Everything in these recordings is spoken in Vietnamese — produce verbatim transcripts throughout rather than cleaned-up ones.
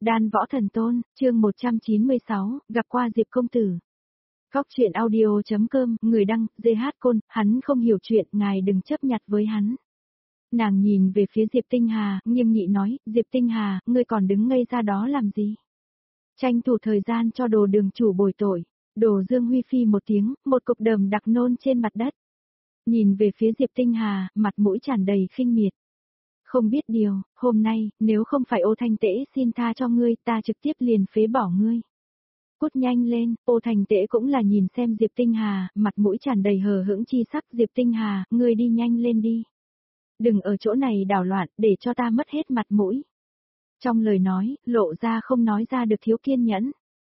Đan Võ Thần Tôn, chương một trăm chín mươi sáu, gặp qua Diệp công tử. Góc truyện audio.com, người đăng, giê hát Côn, hắn không hiểu chuyện, ngài đừng chấp nhặt với hắn. Nàng nhìn về phía Diệp Tinh Hà, nghiêm nghị nói, Diệp Tinh Hà, ngươi còn đứng ngây ra đó làm gì? Tranh thủ thời gian cho đồ đường chủ bồi tội. Đồ Dương Huy phi một tiếng, một cục đờm đặc nôn trên mặt đất. Nhìn về phía Diệp Tinh Hà, mặt mũi tràn đầy khinh miệt. Không biết điều, hôm nay, nếu không phải Ô Thanh Tễ xin tha cho ngươi, ta trực tiếp liền phế bỏ ngươi. Cút nhanh lên, Ô Thanh Tễ cũng là nhìn xem Diệp Tinh Hà, mặt mũi tràn đầy hờ hững chi sắc. Diệp Tinh Hà, ngươi đi nhanh lên đi. Đừng ở chỗ này đảo loạn, để cho ta mất hết mặt mũi. Trong lời nói, lộ ra không nói ra được thiếu kiên nhẫn.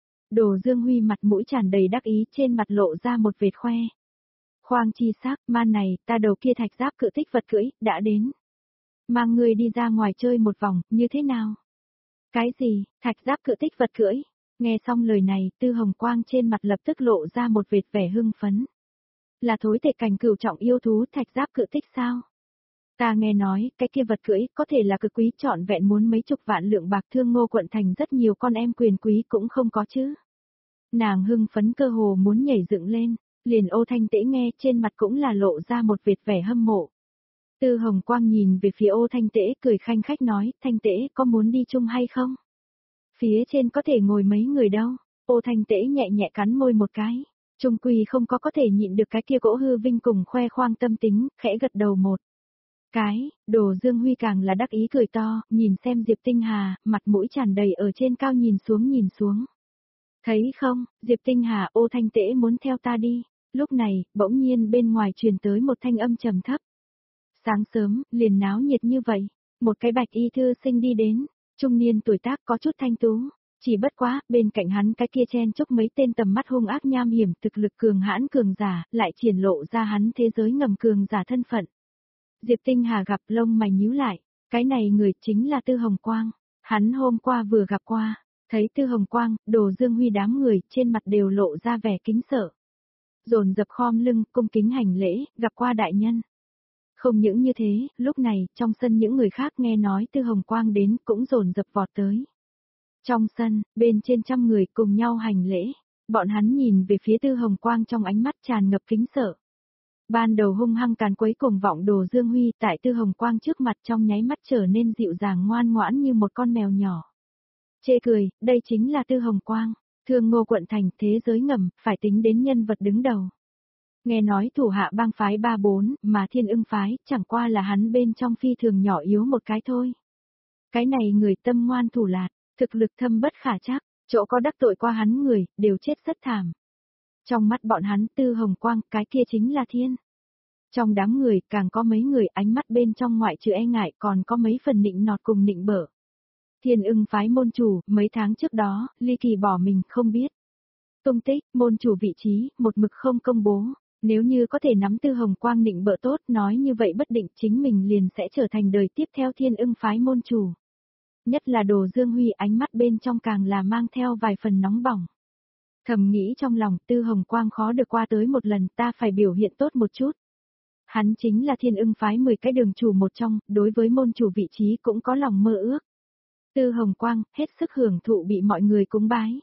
Đồ Dương Huy mặt mũi tràn đầy đắc ý, trên mặt lộ ra một vệt khoe. Khoang chi sắc, man này, ta đầu kia thạch giáp cự tích vật cưỡi, đã đến. Mang ngươi đi ra ngoài chơi một vòng, như thế nào? Cái gì, thạch giáp cự tích vật cưỡi? Nghe xong lời này, Tư Hồng Quang trên mặt lập tức lộ ra một vệt vẻ hưng phấn. Là thối thể cảnh cửu trọng yêu thú thạch giáp cự tích sao? Ta nghe nói, cái kia vật cưỡi có thể là cực quý, trọn vẹn muốn mấy chục vạn lượng bạc, Thương Ngô quận thành rất nhiều con em quyền quý cũng không có chứ. Nàng hưng phấn cơ hồ muốn nhảy dựng lên, liền Ô Thanh Tễ nghe trên mặt cũng là lộ ra một vệt vẻ hâm mộ. Tư Hồng Quang nhìn về phía Ô Thanh Tễ, cười khanh khách nói, Thanh Tễ có muốn đi chung hay không? Phía trên có thể ngồi mấy người đâu? Ô Thanh Tễ nhẹ nhẹ cắn môi một cái, chung quy không có có thể nhịn được cái kia gỗ hư vinh cùng khoe khoang tâm tính, khẽ gật đầu một cái. Đồ Dương Huy càng là đắc ý cười to, nhìn xem Diệp Tinh Hà, mặt mũi tràn đầy ở trên cao nhìn xuống nhìn xuống. Thấy không, Diệp Tinh Hà, Ô Thanh Tễ muốn theo ta đi. Lúc này, bỗng nhiên bên ngoài truyền tới một thanh âm trầm thấp. Sáng sớm, liền náo nhiệt như vậy, một cái bạch y thư sinh đi đến, trung niên tuổi tác có chút thanh tú, chỉ bất quá, bên cạnh hắn cái kia chen chúc mấy tên tầm mắt hung ác nham hiểm, thực lực cường hãn cường giả, lại triển lộ ra hắn thế giới ngầm cường giả thân phận. Diệp Tinh Hà gặp lông mày nhíu lại, cái này người chính là Tư Hồng Quang, hắn hôm qua vừa gặp qua, thấy Tư Hồng Quang, Đồ Dương Huy đám người, trên mặt đều lộ ra vẻ kính sợ. Dồn dập khom lưng, cung kính hành lễ, gặp qua đại nhân. Không những như thế, lúc này, trong sân những người khác nghe nói Tư Hồng Quang đến cũng dồn dập vọt tới. Trong sân, bên trên trăm người cùng nhau hành lễ, bọn hắn nhìn về phía Tư Hồng Quang trong ánh mắt tràn ngập kính sợ. Ban đầu hung hăng càn quấy cùng vọng Đồ Dương Huy tại Tư Hồng Quang trước mặt trong nháy mắt trở nên dịu dàng ngoan ngoãn như một con mèo nhỏ. Chê cười, đây chính là Tư Hồng Quang, Thương Ngô quận thành thế giới ngầm, phải tính đến nhân vật đứng đầu. Nghe nói thủ hạ bang phái ba bốn, mà Thiên Ưng phái, chẳng qua là hắn bên trong phi thường nhỏ yếu một cái thôi. Cái này người tâm ngoan thủ lạt, thực lực thâm bất khả trắc, chỗ có đắc tội qua hắn người, đều chết rất thảm. Trong mắt bọn hắn Tư Hồng Quang, cái kia chính là thiên. Trong đám người, càng có mấy người ánh mắt bên trong ngoại trừ e ngại, còn có mấy phần nịnh nọt cùng nịnh bợ. Thiên Ưng phái môn chủ, mấy tháng trước đó, ly kỳ bỏ mình không biết. Tung tích, môn chủ vị trí, một mực không công bố. Nếu như có thể nắm Tư Hồng Quang nịnh bợ tốt, nói như vậy bất định chính mình liền sẽ trở thành đời tiếp theo Thiên Ưng phái môn chủ. Nhất là Đồ Dương Huy ánh mắt bên trong càng là mang theo vài phần nóng bỏng. Thầm nghĩ trong lòng Tư Hồng Quang khó được qua tới một lần, ta phải biểu hiện tốt một chút. Hắn chính là Thiên Ưng phái mười cái đường chủ một trong, đối với môn chủ vị trí cũng có lòng mơ ước. Tư Hồng Quang, hết sức hưởng thụ bị mọi người cúng bái.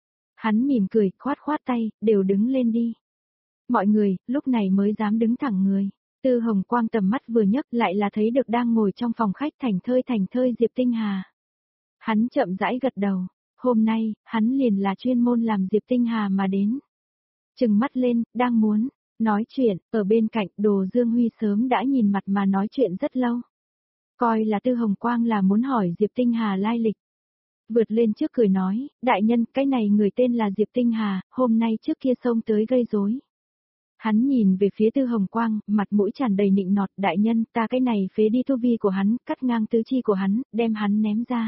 Hắn mỉm cười, khoát khoát tay, đều đứng lên đi. Mọi người, lúc này mới dám đứng thẳng người. Tư Hồng Quang tầm mắt vừa nhấc lại là thấy được đang ngồi trong phòng khách thành thơi thành thơi Diệp Tinh Hà. Hắn chậm rãi gật đầu, hôm nay, hắn liền là chuyên môn làm Diệp Tinh Hà mà đến. Trừng mắt lên, đang muốn nói chuyện, ở bên cạnh Đồ Dương Huy sớm đã nhìn mặt mà nói chuyện rất lâu. Coi là Tư Hồng Quang là muốn hỏi Diệp Tinh Hà lai lịch. Vượt lên trước cười nói, đại nhân, cái này người tên là Diệp Tinh Hà, hôm nay trước kia xông tới gây rối. Hắn nhìn về phía Tư Hồng Quang, mặt mũi tràn đầy nịnh nọt, đại nhân, ta cái này phế đi tu vi của hắn, cắt ngang tứ chi của hắn, đem hắn ném ra.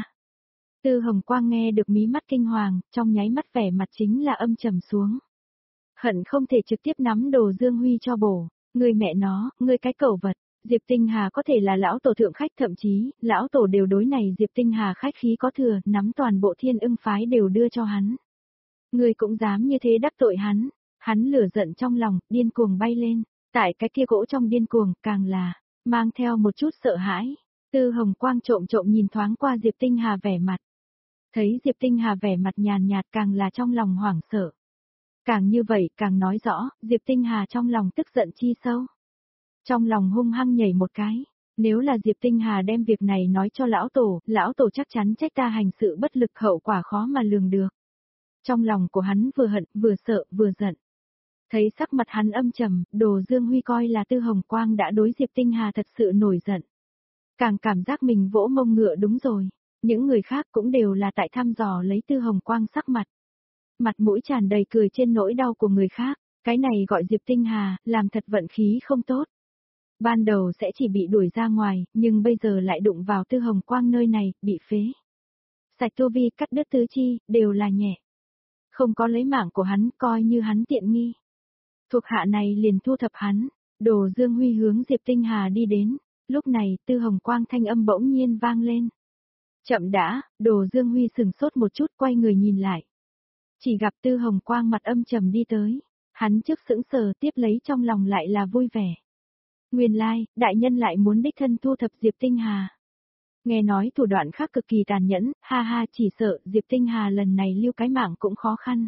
Tư Hồng Quang nghe được mí mắt kinh hoàng, trong nháy mắt vẻ mặt chính là âm trầm xuống. Hận không thể trực tiếp nắm Đồ Dương Huy cho bổ, người mẹ nó, người cái cẩu vật. Diệp Tinh Hà có thể là lão tổ thượng khách, thậm chí, lão tổ đều đối này Diệp Tinh Hà khách khí có thừa, nắm toàn bộ Thiên Ưng phái đều đưa cho hắn. Người cũng dám như thế đắc tội hắn. Hắn lửa giận trong lòng, điên cuồng bay lên, tại cái kia gỗ trong điên cuồng, càng là, mang theo một chút sợ hãi. Tư Hồng Quang trộm trộm nhìn thoáng qua Diệp Tinh Hà vẻ mặt. Thấy Diệp Tinh Hà vẻ mặt nhàn nhạt càng là trong lòng hoảng sợ. Càng như vậy càng nói rõ, Diệp Tinh Hà trong lòng tức giận chi sâu. Trong lòng hung hăng nhảy một cái, nếu là Diệp Tinh Hà đem việc này nói cho lão tổ, lão tổ chắc chắn trách ta hành sự bất lực, hậu quả khó mà lường được. Trong lòng của hắn vừa hận, vừa sợ, vừa giận. Thấy sắc mặt hắn âm trầm, Đồ Dương Huy coi là Tư Hồng Quang đã đối Diệp Tinh Hà thật sự nổi giận. Càng cảm giác mình vỗ mông ngựa đúng rồi, những người khác cũng đều là tại thăm dò lấy Tư Hồng Quang sắc mặt. Mặt mũi tràn đầy cười trên nỗi đau của người khác, cái này gọi Diệp Tinh Hà, làm thật vận khí không tốt. Ban đầu sẽ chỉ bị đuổi ra ngoài, nhưng bây giờ lại đụng vào Tư Hồng Quang nơi này, bị phế. Sạch tu vi, cắt đứt tứ chi, đều là nhẹ. Không có lấy mạng của hắn, coi như hắn tiện nghi. Thuộc hạ này liền thu thập hắn, Đồ Dương Huy hướng Diệp Tinh Hà đi đến, lúc này Tư Hồng Quang thanh âm bỗng nhiên vang lên. Chậm đã, Đồ Dương Huy sừng sốt một chút quay người nhìn lại. Chỉ gặp Tư Hồng Quang mặt âm trầm đi tới, hắn trước sững sờ tiếp lấy trong lòng lại là vui vẻ. Nguyên lai, đại nhân lại muốn đích thân thu thập Diệp Tinh Hà. Nghe nói thủ đoạn khác cực kỳ tàn nhẫn, ha ha chỉ sợ Diệp Tinh Hà lần này lưu cái mạng cũng khó khăn.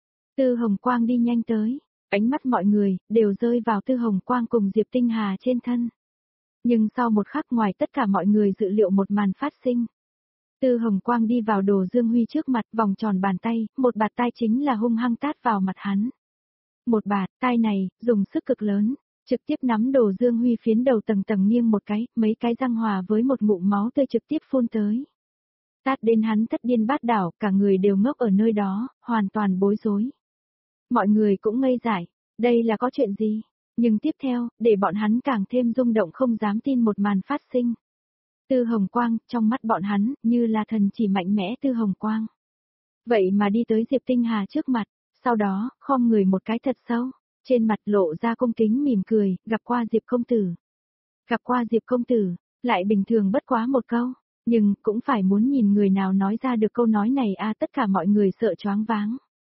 Tư Hồng Quang đi nhanh tới, ánh mắt mọi người đều rơi vào Tư Hồng Quang cùng Diệp Tinh Hà trên thân. Nhưng sau một khắc ngoài tất cả mọi người dự liệu một màn phát sinh. Tư Hồng Quang đi vào Đồ Dương Huy trước mặt vòng tròn bàn tay, một bạt tai chính là hung hăng tát vào mặt hắn. Một bạt tai này, dùng sức cực lớn, trực tiếp nắm Đồ Dương Huy phiến đầu tầng tầng nghiêng một cái, mấy cái răng hòa với một ngụm máu tươi trực tiếp phun tới. Tát đến hắn thất điên bát đảo, cả người đều ngốc ở nơi đó, hoàn toàn bối rối. Mọi người cũng ngây dại, đây là có chuyện gì? Nhưng tiếp theo, để bọn hắn càng thêm rung động không dám tin một màn phát sinh. Tư Hồng Quang, trong mắt bọn hắn, như là thần chỉ mạnh mẽ Tư Hồng Quang. Vậy mà đi tới Diệp Tinh Hà trước mặt, sau đó, khom người một cái thật sâu, trên mặt lộ ra cung kính mỉm cười, gặp qua Diệp công tử. Gặp qua Diệp công tử, lại bình thường bất quá một câu, nhưng cũng phải muốn nhìn người nào nói ra được câu nói này a tất cả mọi người sợ choáng váng.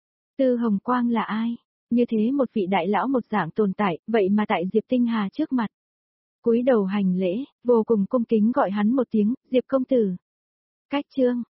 Tư Hồng Quang là ai? Như thế một vị đại lão một dạng tồn tại, vậy mà tại Diệp Tinh Hà trước mặt. Cúi đầu hành lễ, vô cùng cung kính gọi hắn một tiếng, Diệp công tử. Cách chương,